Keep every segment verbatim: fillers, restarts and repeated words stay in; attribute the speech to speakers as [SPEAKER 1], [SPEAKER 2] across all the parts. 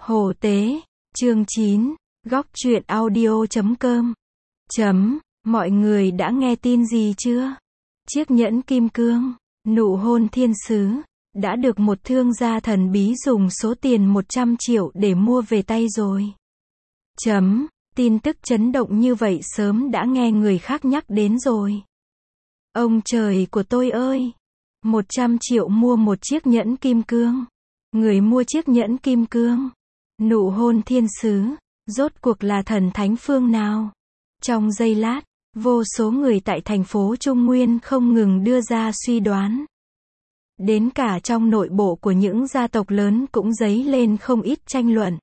[SPEAKER 1] Hồ Tế, chương chín, góc truyện audio chấm com. Chấm, mọi người đã nghe tin gì chưa? Chiếc nhẫn kim cương, nụ hôn thiên sứ, đã được một thương gia thần bí dùng số tiền một trăm triệu để mua về tay rồi. Chấm, tin tức chấn động như vậy sớm đã nghe người khác nhắc đến rồi. Ông trời của tôi ơi! một trăm triệu mua một chiếc nhẫn kim cương. Người mua chiếc nhẫn kim cương, nụ hôn thiên sứ, rốt cuộc là thần thánh phương nào? Trong giây lát, vô số người tại thành phố Trung Nguyên không ngừng đưa ra suy đoán. Đến cả trong nội bộ của những gia tộc lớn cũng dấy lên không ít tranh luận.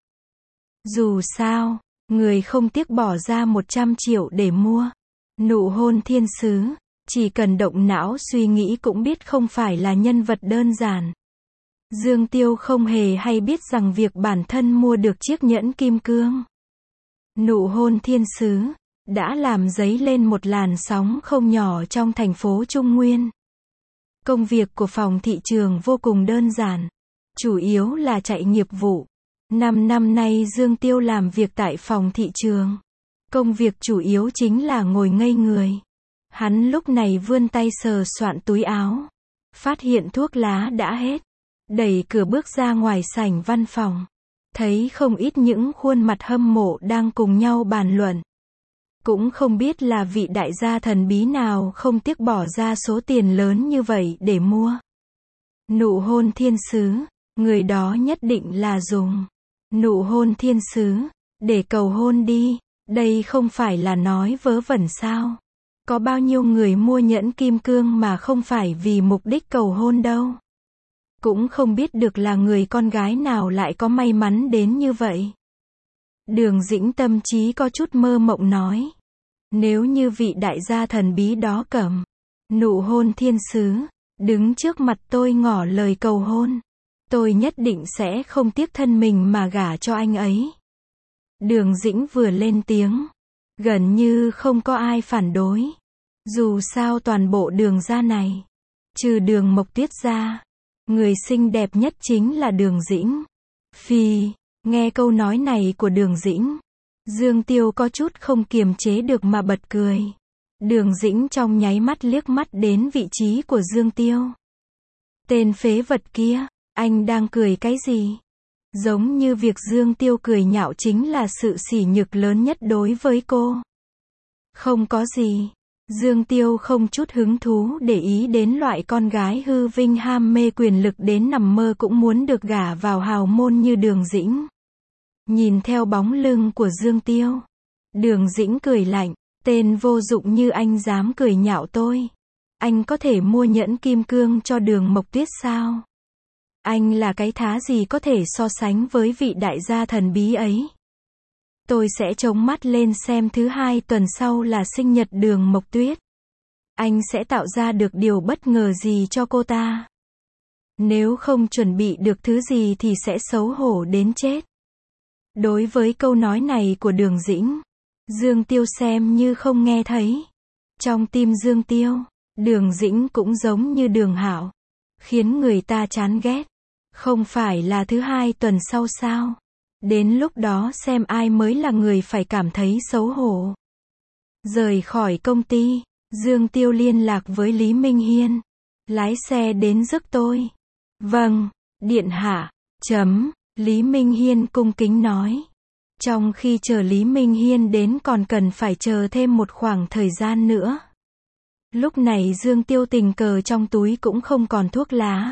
[SPEAKER 1] Dù sao, người không tiếc bỏ ra một trăm triệu để mua nụ hôn thiên sứ, chỉ cần động não suy nghĩ cũng biết không phải là nhân vật đơn giản. Dương Tiêu không hề hay biết rằng việc bản thân mua được chiếc nhẫn kim cương, nụ hôn thiên sứ, đã làm dấy lên một làn sóng không nhỏ trong thành phố Trung Nguyên. Công việc của phòng thị trường vô cùng đơn giản, chủ yếu là chạy nghiệp vụ. Năm năm nay Dương Tiêu làm việc tại phòng thị trường. Công việc chủ yếu chính là ngồi ngây người. Hắn lúc này vươn tay sờ soạn túi áo, phát hiện thuốc lá đã hết. Đẩy cửa bước ra ngoài sảnh văn phòng, thấy không ít những khuôn mặt hâm mộ đang cùng nhau bàn luận. Cũng không biết là vị đại gia thần bí nào không tiếc bỏ ra số tiền lớn như vậy để mua nụ hôn thiên sứ. Người đó nhất định là dùng nụ hôn thiên sứ để cầu hôn đi. Đây không phải là nói vớ vẩn sao? Có bao nhiêu người mua nhẫn kim cương mà không phải vì mục đích cầu hôn đâu. Cũng không biết được là người con gái nào lại có may mắn đến như vậy. Đường Dĩnh tâm trí có chút mơ mộng nói. Nếu như vị đại gia thần bí đó cầm nụ hôn thiên sứ, đứng trước mặt tôi ngỏ lời cầu hôn, tôi nhất định sẽ không tiếc thân mình mà gả cho anh ấy. Đường Dĩnh vừa lên tiếng, gần như không có ai phản đối. Dù sao toàn bộ Đường gia này, trừ Đường Mộc Tuyết ra, người xinh đẹp nhất chính là Đường Dĩnh. Phi, nghe câu nói này của Đường Dĩnh, Dương Tiêu có chút không kiềm chế được mà bật cười. Đường Dĩnh trong nháy mắt liếc mắt đến vị trí của Dương Tiêu. Tên phế vật kia, anh đang cười cái gì? Giống như việc Dương Tiêu cười nhạo chính là sự sỉ nhục lớn nhất đối với cô. Không có gì. Dương Tiêu không chút hứng thú để ý đến loại con gái hư vinh ham mê quyền lực đến nằm mơ cũng muốn được gả vào hào môn như Đường Dĩnh. Nhìn theo bóng lưng của Dương Tiêu, Đường Dĩnh cười lạnh, tên vô dụng như anh dám cười nhạo tôi. Anh có thể mua nhẫn kim cương cho Đường Mộc Tuyết sao? Anh là cái thá gì có thể so sánh với vị đại gia thần bí ấy? Tôi sẽ chống mắt lên xem thứ hai tuần sau là sinh nhật Đường Mộc Tuyết. Anh sẽ tạo ra được điều bất ngờ gì cho cô ta? Nếu không chuẩn bị được thứ gì thì sẽ xấu hổ đến chết. Đối với câu nói này của Đường Dĩnh, Dương Tiêu xem như không nghe thấy. Trong tim Dương Tiêu, Đường Dĩnh cũng giống như Đường Hạo, khiến người ta chán ghét. Không phải là thứ hai tuần sau sao? Đến lúc đó xem ai mới là người phải cảm thấy xấu hổ. Rời khỏi công ty, Dương Tiêu liên lạc với Lý Minh Hiên. Lái xe đến rước tôi. Vâng, điện hạ. Chấm, Lý Minh Hiên cung kính nói. Trong khi chờ Lý Minh Hiên đến còn cần phải chờ thêm một khoảng thời gian nữa. Lúc này Dương Tiêu tình cờ trong túi cũng không còn thuốc lá.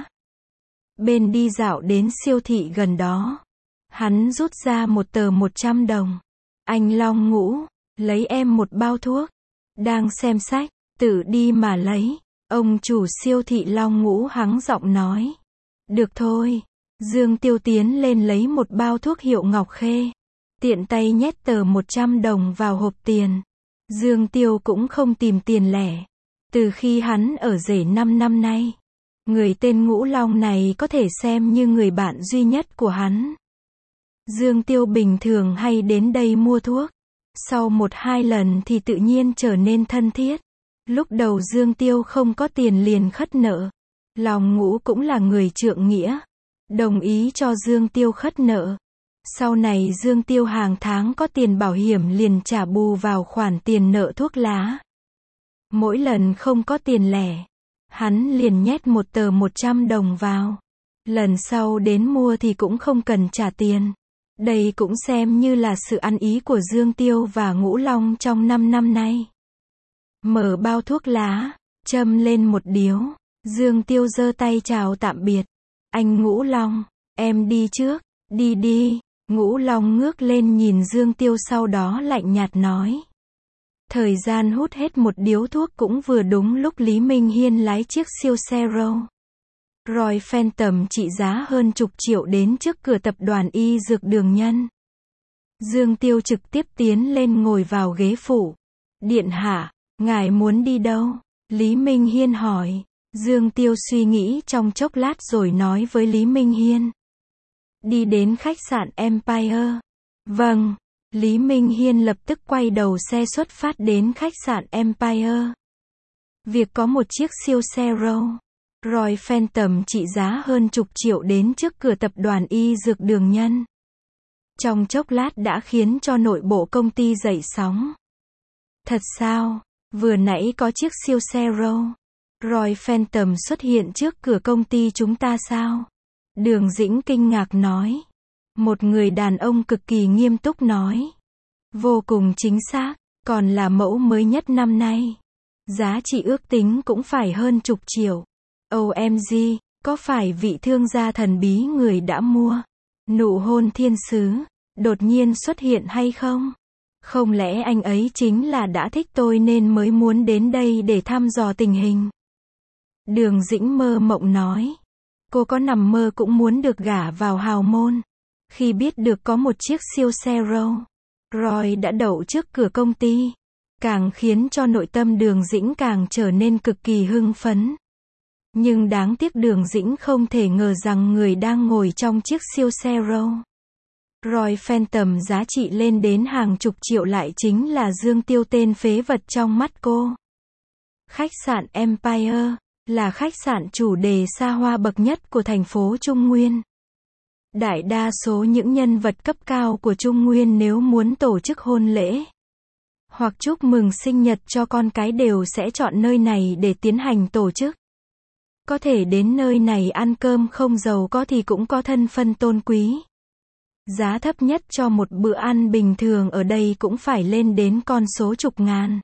[SPEAKER 1] Bên đi dạo đến siêu thị gần đó, hắn rút ra một tờ một trăm đồng. Anh Long Ngũ, lấy em một bao thuốc. Đang xem sách, tự đi mà lấy. Ông chủ siêu thị Long Ngũ hắng giọng nói. Được thôi. Dương Tiêu tiến lên lấy một bao thuốc hiệu Ngọc Khê. Tiện tay nhét tờ một trăm đồng vào hộp tiền. Dương Tiêu cũng không tìm tiền lẻ. Từ khi hắn ở rể năm năm nay, người tên Ngũ Long này có thể xem như người bạn duy nhất của hắn. Dương Tiêu bình thường hay đến đây mua thuốc. Sau một hai lần thì tự nhiên trở nên thân thiết. Lúc đầu Dương Tiêu không có tiền liền khất nợ. Long Ngũ cũng là người trượng nghĩa, đồng ý cho Dương Tiêu khất nợ. Sau này Dương Tiêu hàng tháng có tiền bảo hiểm liền trả bù vào khoản tiền nợ thuốc lá. Mỗi lần không có tiền lẻ, hắn liền nhét một tờ một trăm đồng vào. Lần sau đến mua thì cũng không cần trả tiền. Đây cũng xem như là sự ăn ý của Dương Tiêu và Ngũ Long trong năm năm nay. Mở bao thuốc lá, châm lên một điếu, Dương Tiêu giơ tay chào tạm biệt. Anh Ngũ Long, em đi trước, đi đi. Ngũ Long ngước lên nhìn Dương Tiêu sau đó lạnh nhạt nói. Thời gian hút hết một điếu thuốc cũng vừa đúng lúc Lý Minh Hiên lái chiếc siêu xe Rolls Royce Phantom trị giá hơn chục triệu đến trước cửa tập đoàn y dược Đường Nhân. Dương Tiêu trực tiếp tiến lên ngồi vào ghế phụ. Điện hạ, ngài muốn đi đâu? Lý Minh Hiên hỏi. Dương Tiêu suy nghĩ trong chốc lát rồi nói với Lý Minh Hiên. Đi đến khách sạn Empire. Vâng. Lý Minh Hiên lập tức quay đầu xe xuất phát đến khách sạn Empire. Việc có một chiếc siêu xe Rolls Royce Phantom trị giá hơn chục triệu đến trước cửa tập đoàn y dược Đường Nhân. Trong chốc lát đã khiến cho nội bộ công ty dậy sóng. Thật sao? Vừa nãy có chiếc siêu xe Rolls Royce Phantom xuất hiện trước cửa công ty chúng ta sao? Đường Dĩnh kinh ngạc nói. Một người đàn ông cực kỳ nghiêm túc nói. Vô cùng chính xác, còn là mẫu mới nhất năm nay. Giá trị ước tính cũng phải hơn chục triệu. ô em giê, có phải vị thương gia thần bí người đã mua Nụ Hôn Thiên Sứ đột nhiên xuất hiện hay không? Không lẽ anh ấy chính là đã thích tôi nên mới muốn đến đây để thăm dò tình hình? Đường Dĩnh mơ mộng nói. Cô có nằm mơ cũng muốn được gả vào hào môn. Khi biết được có một chiếc siêu xe Rolls Royce đã đậu trước cửa công ty, càng khiến cho nội tâm Đường Dĩnh càng trở nên cực kỳ hưng phấn. Nhưng đáng tiếc Đường Dĩnh không thể ngờ rằng người đang ngồi trong chiếc siêu xe Rolls Royce Phantom giá trị lên đến hàng chục triệu lại chính là Dương Tiêu, tên phế vật trong mắt cô. Khách sạn Empire là khách sạn chủ đề xa hoa bậc nhất của thành phố Trung Nguyên. Đại đa số những nhân vật cấp cao của Trung Nguyên nếu muốn tổ chức hôn lễ hoặc chúc mừng sinh nhật cho con cái đều sẽ chọn nơi này để tiến hành tổ chức. Có thể đến nơi này ăn cơm không giàu có thì cũng có thân phận tôn quý. Giá thấp nhất cho một bữa ăn bình thường ở đây cũng phải lên đến con số chục ngàn.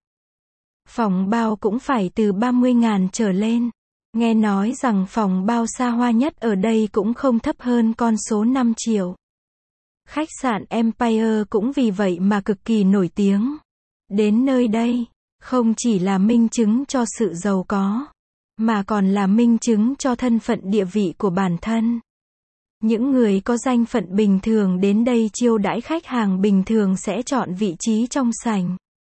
[SPEAKER 1] Phòng bao cũng phải từ ba mươi ngàn trở lên. Nghe nói rằng phòng bao xa hoa nhất ở đây cũng không thấp hơn con số năm triệu. Khách sạn Empire cũng vì vậy mà cực kỳ nổi tiếng. Đến nơi đây, không chỉ là minh chứng cho sự giàu có, mà còn là minh chứng cho thân phận địa vị của bản thân. Những người có danh phận bình thường đến đây chiêu đãi khách hàng bình thường sẽ chọn vị trí trong sảnh.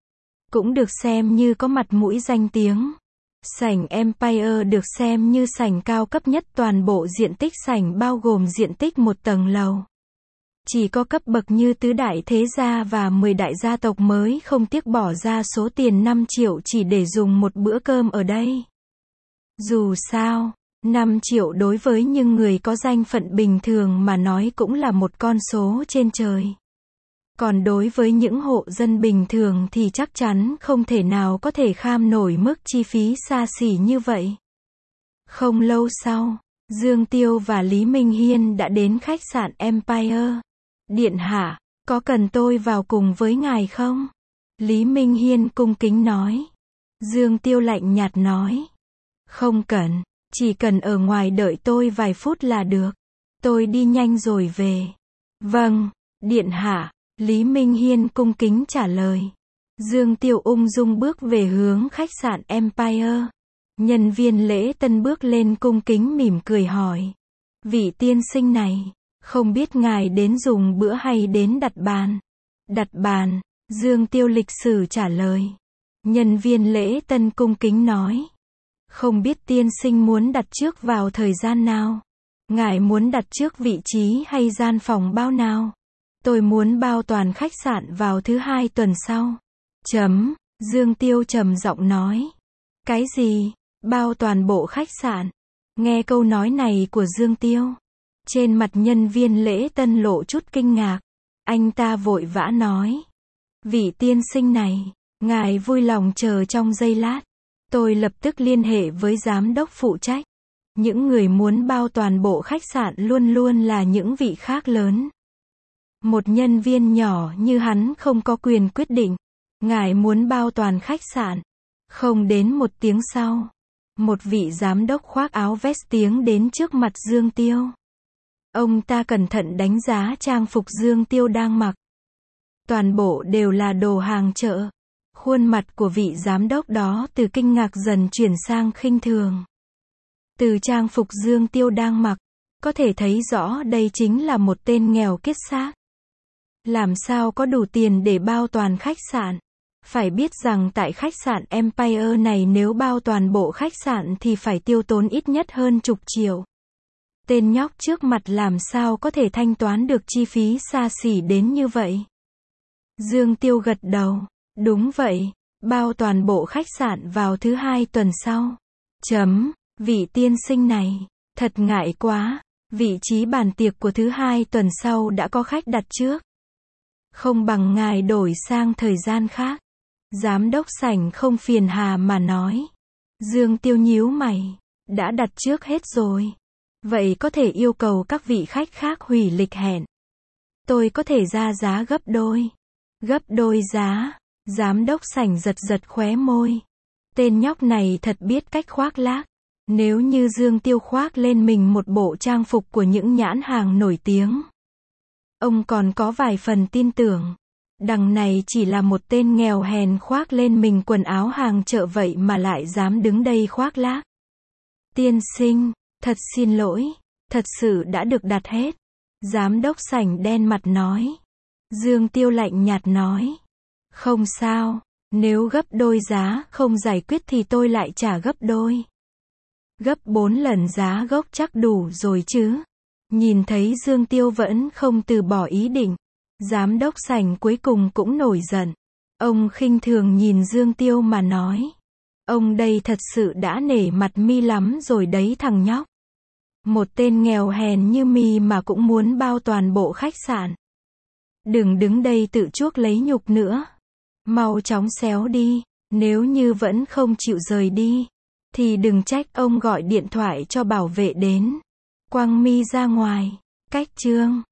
[SPEAKER 1] Cũng được xem như có mặt mũi danh tiếng. Sảnh Empire được xem như sảnh cao cấp nhất, toàn bộ diện tích sảnh bao gồm diện tích một tầng lầu. Chỉ có cấp bậc như tứ đại thế gia và mười đại gia tộc mới không tiếc bỏ ra số tiền năm triệu chỉ để dùng một bữa cơm ở đây. Dù sao, năm triệu đối với những người có danh phận bình thường mà nói cũng là một con số trên trời. Còn đối với những hộ dân bình thường thì chắc chắn không thể nào có thể kham nổi mức chi phí xa xỉ như vậy. Không lâu sau, Dương Tiêu và Lý Minh Hiên đã đến khách sạn Empire. Điện hạ, có cần tôi vào cùng với ngài không? Lý Minh Hiên cung kính nói. Dương Tiêu lạnh nhạt nói. Không cần, chỉ cần ở ngoài đợi tôi vài phút là được. Tôi đi nhanh rồi về. Vâng, điện hạ. Lý Minh Hiên cung kính trả lời. Dương Tiêu ung dung bước về hướng khách sạn Empire. Nhân viên lễ tân bước lên cung kính mỉm cười hỏi. Vị tiên sinh này, không biết ngài đến dùng bữa hay đến đặt bàn? Đặt bàn, Dương Tiêu lịch sử trả lời. Nhân viên lễ tân cung kính nói. Không biết tiên sinh muốn đặt trước vào thời gian nào? Ngài muốn đặt trước vị trí hay gian phòng bao nào? Tôi muốn bao toàn khách sạn vào thứ hai tuần sau. Chấm, Dương Tiêu trầm giọng nói. Cái gì? Bao toàn bộ khách sạn? Nghe câu nói này của Dương Tiêu, Trên mặt nhân viên lễ tân lộ chút kinh ngạc. Anh ta vội vã nói. Vị tiên sinh này, ngài vui lòng chờ trong giây lát. Tôi lập tức liên hệ với giám đốc phụ trách. Những người muốn bao toàn bộ khách sạn luôn luôn là những vị khác lớn. Một nhân viên nhỏ như hắn không có quyền quyết định. Ngài muốn bao toàn khách sạn. Không đến một tiếng sau, một vị giám đốc khoác áo vest tiến đến trước mặt Dương Tiêu. Ông ta cẩn thận đánh giá trang phục Dương Tiêu đang mặc. Toàn bộ đều là đồ hàng chợ. Khuôn mặt của vị giám đốc đó từ kinh ngạc dần chuyển sang khinh thường. Từ trang phục Dương Tiêu đang mặc, có thể thấy rõ đây chính là một tên nghèo kiết xác. Làm sao có đủ tiền để bao toàn khách sạn? Phải biết rằng tại khách sạn Empire này nếu bao toàn bộ khách sạn thì phải tiêu tốn ít nhất hơn chục triệu. Tên nhóc trước mặt làm sao có thể thanh toán được chi phí xa xỉ đến như vậy? Dương Tiêu gật đầu. Đúng vậy, bao toàn bộ khách sạn vào thứ hai tuần sau. Chấm, vị tiên sinh này, thật ngại quá, vị trí bàn tiệc của thứ hai tuần sau đã có khách đặt trước. Không bằng ngài đổi sang thời gian khác. Giám đốc sảnh không phiền hà mà nói. Dương Tiêu nhíu mày, đã đặt trước hết rồi. Vậy có thể yêu cầu các vị khách khác hủy lịch hẹn. Tôi có thể ra giá gấp đôi. Gấp đôi giá. Giám đốc sảnh giật giật khóe môi. Tên nhóc này thật biết cách khoác lác. Nếu như Dương Tiêu khoác lên mình một bộ trang phục của những nhãn hàng nổi tiếng, ông còn có vài phần tin tưởng. Đằng này chỉ là một tên nghèo hèn khoác lên mình quần áo hàng chợ vậy mà lại dám đứng đây khoác lác. Tiên sinh, thật xin lỗi, thật sự đã được đặt hết. Giám đốc sảnh đen mặt nói. Dương Tiêu lạnh nhạt nói. Không sao, nếu gấp đôi giá không giải quyết thì tôi lại trả gấp đôi. Gấp bốn lần giá gốc chắc đủ rồi chứ. Nhìn thấy Dương Tiêu vẫn không từ bỏ ý định. Giám đốc sảnh cuối cùng cũng nổi giận. Ông khinh thường nhìn Dương Tiêu mà nói. Ông đây thật sự đã nể mặt mi lắm rồi đấy thằng nhóc. Một tên nghèo hèn như mi mà cũng muốn bao toàn bộ khách sạn. Đừng đứng đây tự chuốc lấy nhục nữa. Mau chóng xéo đi. Nếu như vẫn không chịu rời đi, thì đừng trách ông gọi điện thoại cho bảo vệ đến. Quăng mi ra ngoài. Cách chương.